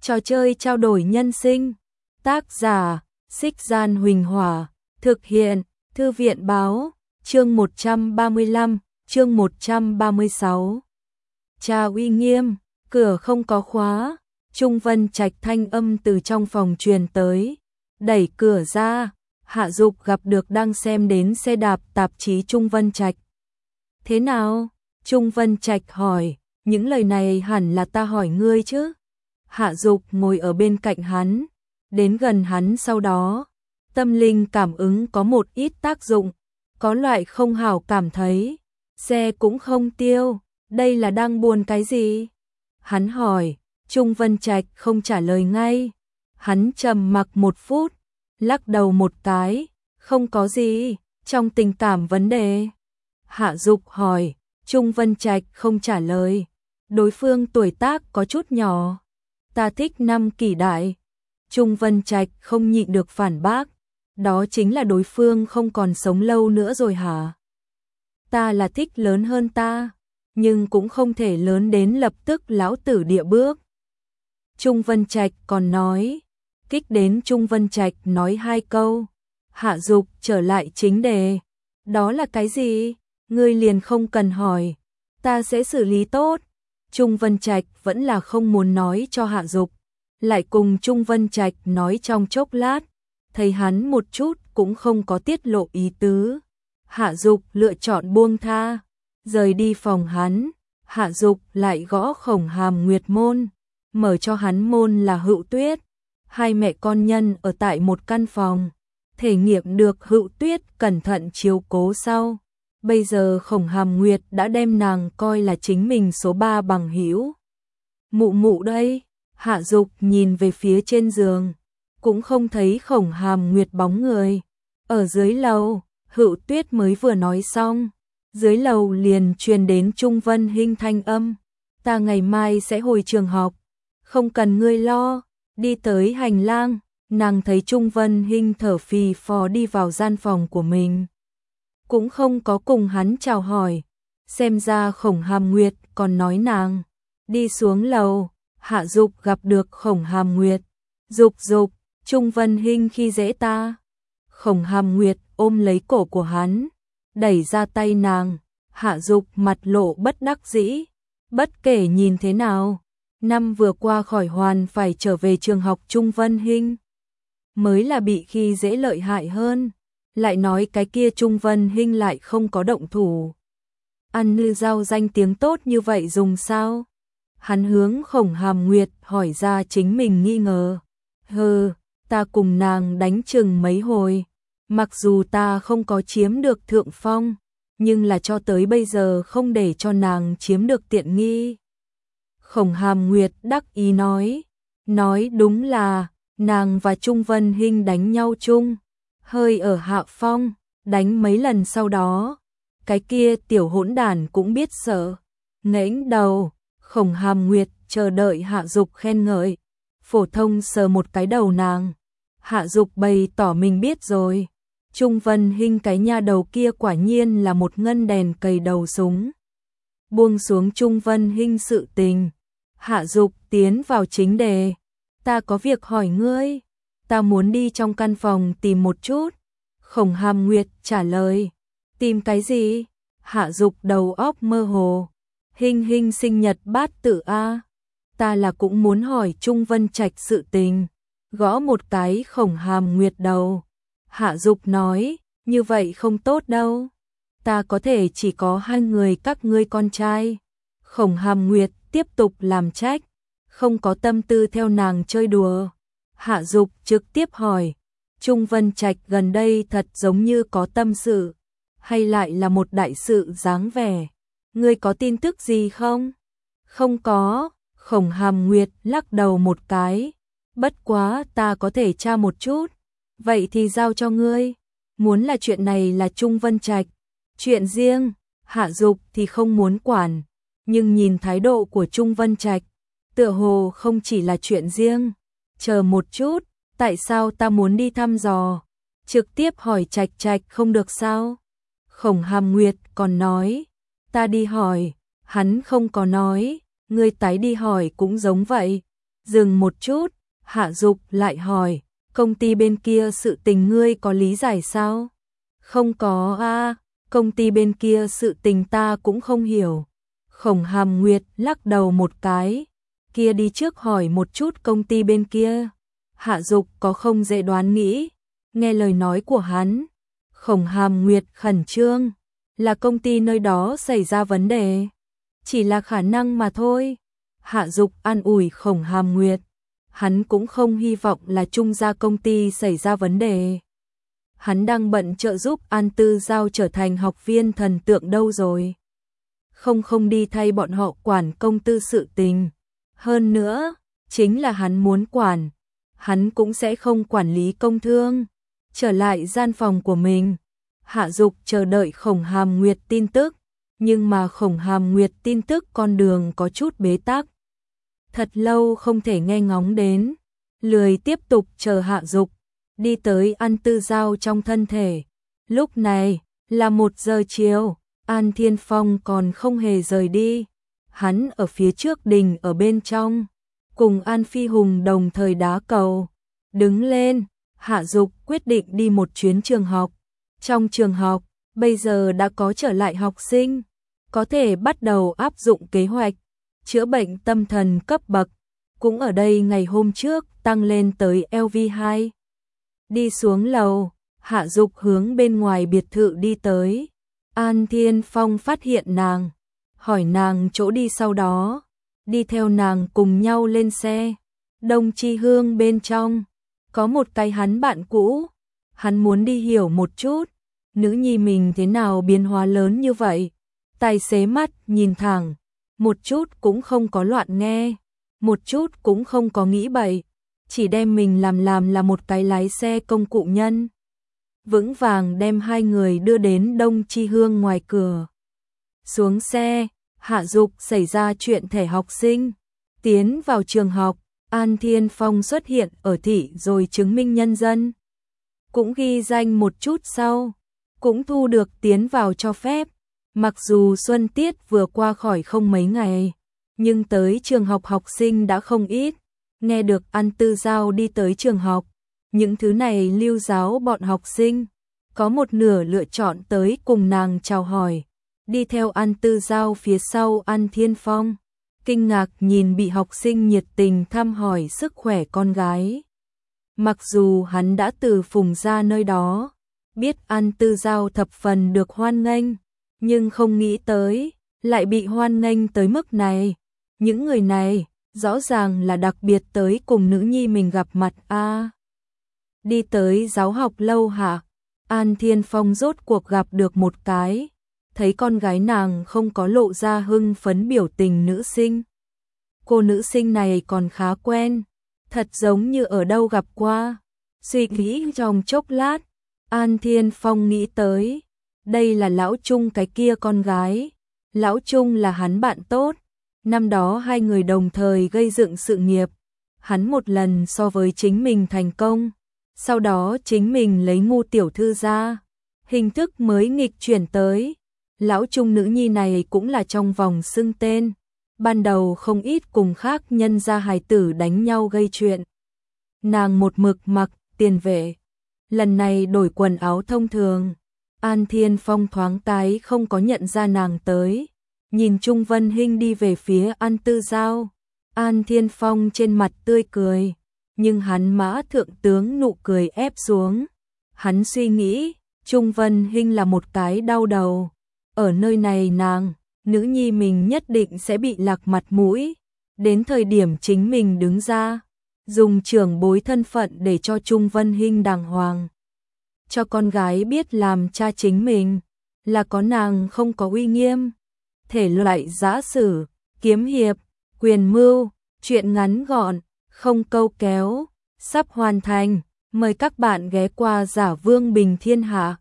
Trò chơi trao đổi nhân sinh. Tác giả, Xích Gian Huỳnh Hỏa. Thực hiện, Thư viện Báo. Chương 135, chương 136. Cha uy nghiêm, cửa không có khóa. Trung Vân Trạch thanh âm từ trong phòng truyền tới. Đẩy cửa ra, Hạ Dục gặp được đang xem đến xe đạp tạp chí Trung Vân Trạch. Thế nào? Trung Vân Trạch hỏi, những lời này hẳn là ta hỏi ngươi chứ? Hạ Dục ngồi ở bên cạnh hắn, đến gần hắn sau đó. Tâm linh cảm ứng có một ít tác dụng, có loại không hảo cảm thấy. Xe cũng không tiêu, đây là đang buồn cái gì? Hắn hỏi, Trung Vân Trạch không trả lời ngay. Hắn trầm mặc một phút, lắc đầu một cái, không có gì, trong tình cảm vấn đề. Hạ Dục hỏi, Trung Vân Trạch không trả lời. Đối phương tuổi tác có chút nhỏ. Ta thích năm kỷ đại. Trung Vân Trạch không nhịn được phản bác. Đó chính là đối phương không còn sống lâu nữa rồi hả? Ta là thích lớn hơn ta, nhưng cũng không thể lớn đến lập tức lão tử địa bước. Trung Vân Trạch còn nói, kích đến Trung Vân Trạch nói hai câu. Hạ Dục trở lại chính đề. Đó là cái gì? Ngươi liền không cần hỏi, ta sẽ xử lý tốt. Trung Vân Trạch vẫn là không muốn nói cho Hạ Dục, lại cùng Trung Vân Trạch nói trong chốc lát, thấy hắn một chút cũng không có tiết lộ ý tứ. Hạ Dục lựa chọn buông tha, rời đi phòng hắn. Hạ Dục lại gõ Khổng Hàm Nguyệt môn, mở cho hắn môn là Hựu Tuyết. Hai mẹ con nhân ở tại một căn phòng, thể nghiệm được Hựu Tuyết cẩn thận chiếu cố sau. Bây giờ Khổng Hàm Nguyệt đã đem nàng coi là chính mình số 3 bằng hữu. Mụ mụ đây. Hạ Dục nhìn về phía trên giường, cũng không thấy Khổng Hàm Nguyệt bóng người. Ở dưới lầu, Hựu Tuyết mới vừa nói xong, dưới lầu liền truyền đến Trung Vân Hinh thanh âm. Ta ngày mai sẽ hồi trường học, không cần ngươi lo. Đi tới hành lang, nàng thấy Trung Vân Hinh thở phì phò đi vào gian phòng của mình, cũng không có cùng hắn chào hỏi. Xem ra Khổng Hàm Nguyệt còn nói nàng. Đi xuống lầu, Hạ Dục gặp được Khổng Hàm Nguyệt. Dục Dục, Trung Vân Hinh khi dễ ta. Khổng Hàm Nguyệt ôm lấy cổ của hắn, đẩy ra tay nàng. Hạ Dục mặt lộ bất đắc dĩ. Bất kể nhìn thế nào, năm vừa qua khỏi hoàn phải trở về trường học Trung Vân Hinh mới là bị khi dễ lợi hại hơn. Lại nói cái kia Trung Vân Hinh lại không có động thủ. Ăn như rau danh tiếng tốt như vậy dùng sao? Hắn hướng Khổng Hàm Nguyệt hỏi ra chính mình nghi ngờ. Ta cùng nàng đánh chừng mấy hồi. Mặc dù ta không có chiếm được thượng phong, nhưng là cho tới bây giờ không để cho nàng chiếm được tiện nghi. Khổng Hàm Nguyệt đắc ý nói đúng là nàng và Trung Vân Hinh đánh nhau chung, hơi ở hạ phong, đánh mấy lần sau đó, cái kia tiểu hỗn đản cũng biết sợ. Ngẩng đầu, Khổng Hàm Nguyệt chờ đợi Hạ Dục khen ngợi, phổ thông sờ một cái đầu nàng. Hạ Dục bày tỏ mình biết rồi. Trung Vân Hinh cái nha đầu kia quả nhiên là một ngân đèn cầy đầu súng. Buông xuống Trung Vân Hinh sự tình, Hạ Dục tiến vào chính đề. Ta có việc hỏi ngươi, ta muốn đi trong căn phòng tìm một chút. Khổng Hàm Nguyệt trả lời. Tìm cái gì? Hạ Dục đầu óc mơ hồ. Hinh Hinh sinh nhật bát tự a. Ta là cũng muốn hỏi Trung Vân Trạch sự tình. Gõ một cái Khổng Hàm Nguyệt đầu. Hạ Dục nói, như vậy không tốt đâu. Ta có thể chỉ có hai người các ngươi con trai. Khổng Hàm Nguyệt tiếp tục làm trách, không có tâm tư theo nàng chơi đùa. Hạ Dục trực tiếp hỏi, Trung Vân Trạch gần đây thật giống như có tâm sự, hay lại là một đại sự dáng vẻ? Ngươi có tin tức gì không? Không có. Khổng Hàm Nguyệt lắc đầu một cái. Bất quá ta có thể tra một chút. Vậy thì giao cho ngươi. Muốn là chuyện này là Trung Vân Trạch chuyện riêng, Hạ Dục thì không muốn quản. Nhưng nhìn thái độ của Trung Vân Trạch, tựa hồ không chỉ là chuyện riêng. Chờ một chút, tại sao ta muốn đi thăm dò? Trực tiếp hỏi Trạch Trạch không được sao? Khổng Hàm Nguyệt còn nói, ta đi hỏi, hắn không có nói, ngươi tái đi hỏi cũng giống vậy. Dừng một chút, Hạ Dục lại hỏi, công ty bên kia sự tình ngươi có lý giải sao? Không có a, công ty bên kia sự tình ta cũng không hiểu. Khổng Hàm Nguyệt lắc đầu một cái, kia đi trước hỏi một chút công ty bên kia. Hạ Dục có không dễ đoán nghĩ, nghe lời nói của hắn. Khổng Hàm Nguyệt khẩn trương, là công ty nơi đó xảy ra vấn đề. Chỉ là khả năng mà thôi. Hạ Dục an ủi Khổng Hàm Nguyệt, hắn cũng không hy vọng là Trung gia công ty xảy ra vấn đề. Hắn đang bận trợ giúp An Tư Giao trở thành học viên thần tượng đâu rồi. Không đi thay bọn họ quản công tư sự tình. Hơn nữa, chính là hắn muốn quản, hắn cũng sẽ không quản lý công thương. Trở lại gian phòng của mình, Hạ Dục chờ đợi Khổng Hàm Nguyệt tin tức, nhưng mà Khổng Hàm Nguyệt tin tức con đường có chút bế tắc. Thật lâu không thể nghe ngóng đến, lười tiếp tục chờ Hạ Dục, đi tới An Tư Giao trong thân thể. Lúc này là 1 giờ chiều, An Thiên Phong còn không hề rời đi. Hắn ở phía trước đình ở bên trong, cùng An Phi Hùng đồng thời đá cầu. Đứng lên, Hạ Dục quyết định đi một chuyến trường học. Trong trường học, bây giờ đã có trở lại học sinh, có thể bắt đầu áp dụng kế hoạch chữa bệnh tâm thần cấp bậc, cũng ở đây ngày hôm trước tăng lên tới LV2. Đi xuống lầu, Hạ Dục hướng bên ngoài biệt thự đi tới. An Thiên Phong phát hiện nàng, hỏi nàng chỗ đi, sau đó đi theo nàng cùng nhau lên xe. Đông Chi Hương bên trong có một cái hắn bạn cũ, hắn muốn đi hiểu một chút nữ nhi mình thế nào biến hóa lớn như vậy. Tài xế mắt nhìn thẳng, một chút cũng không có loạn nghe, một chút cũng không có nghĩ bậy, chỉ đem mình làm là một cái lái xe công cụ nhân. Vững vàng đem hai người đưa đến Đông Chi Hương ngoài cửa. Xuống xe, Hạ Dục xảy ra chuyện thẻ học sinh. Tiến vào trường học, An Thiên Phong xuất hiện ở thị rồi chứng minh nhân dân. Cũng ghi danh một chút sau, cũng thu được tiến vào cho phép. Mặc dù xuân tiết vừa qua khỏi không mấy ngày, nhưng tới trường học học sinh đã không ít. Nghe được An Tư Giao đi tới trường học, những thứ này lưu giáo bọn học sinh có một nửa lựa chọn tới cùng nàng chào hỏi. Đi theo An Tư Giao phía sau An Thiên Phong, kinh ngạc nhìn bị học sinh nhiệt tình thăm hỏi sức khỏe con gái. Mặc dù hắn đã từ Phùng gia nơi đó biết An Tư Giao thập phần được hoan nghênh, nhưng không nghĩ tới lại bị hoan nghênh tới mức này. Những người này rõ ràng là đặc biệt tới cùng nữ nhi mình gặp mặt a. Đi tới giáo học lâu hả? An Thiên Phong rốt cuộc gặp được một cái, thấy con gái nàng không có lộ ra hưng phấn biểu tình nữ sinh. Cô nữ sinh này còn khá quen, thật giống như ở đâu gặp qua. Suy nghĩ trong chốc lát, An Thiên Phong nghĩ tới, đây là Lão Trung cái kia con gái. Lão Trung là hắn bạn tốt, năm đó hai người đồng thời gây dựng sự nghiệp, hắn một lần so với chính mình thành công, sau đó chính mình lấy Ngu tiểu thư ra, hình thức mới nghịch chuyển tới. Lão Trung nữ nhi này cũng là trong vòng xưng tên, ban đầu không ít cùng khác nhân gia hài tử đánh nhau gây chuyện. Nàng một mực mặc tiền vệ, lần này đổi quần áo thông thường. An Thiên Phong thoáng cái không có nhận ra nàng tới, nhìn Trung Vân Hinh đi về phía An Tư Giao. An Thiên Phong trên mặt tươi cười, nhưng hắn mã thượng tướng nụ cười ép xuống. Hắn suy nghĩ, Trung Vân Hinh là một cái đau đầu. Ở nơi này nàng, nữ nhi mình nhất định sẽ bị lạc mặt mũi. Đến thời điểm chính mình đứng ra, dùng trưởng bối thân phận để cho Trung Vân Hinh đàng hoàng. Cho con gái biết làm cha chính mình, là có nàng không có uy nghiêm. Thể loại giã sử, kiếm hiệp, quyền mưu, chuyện ngắn gọn, không câu kéo, sắp hoàn thành. Mời các bạn ghé qua Giả Vương Bình Thiên Hạ.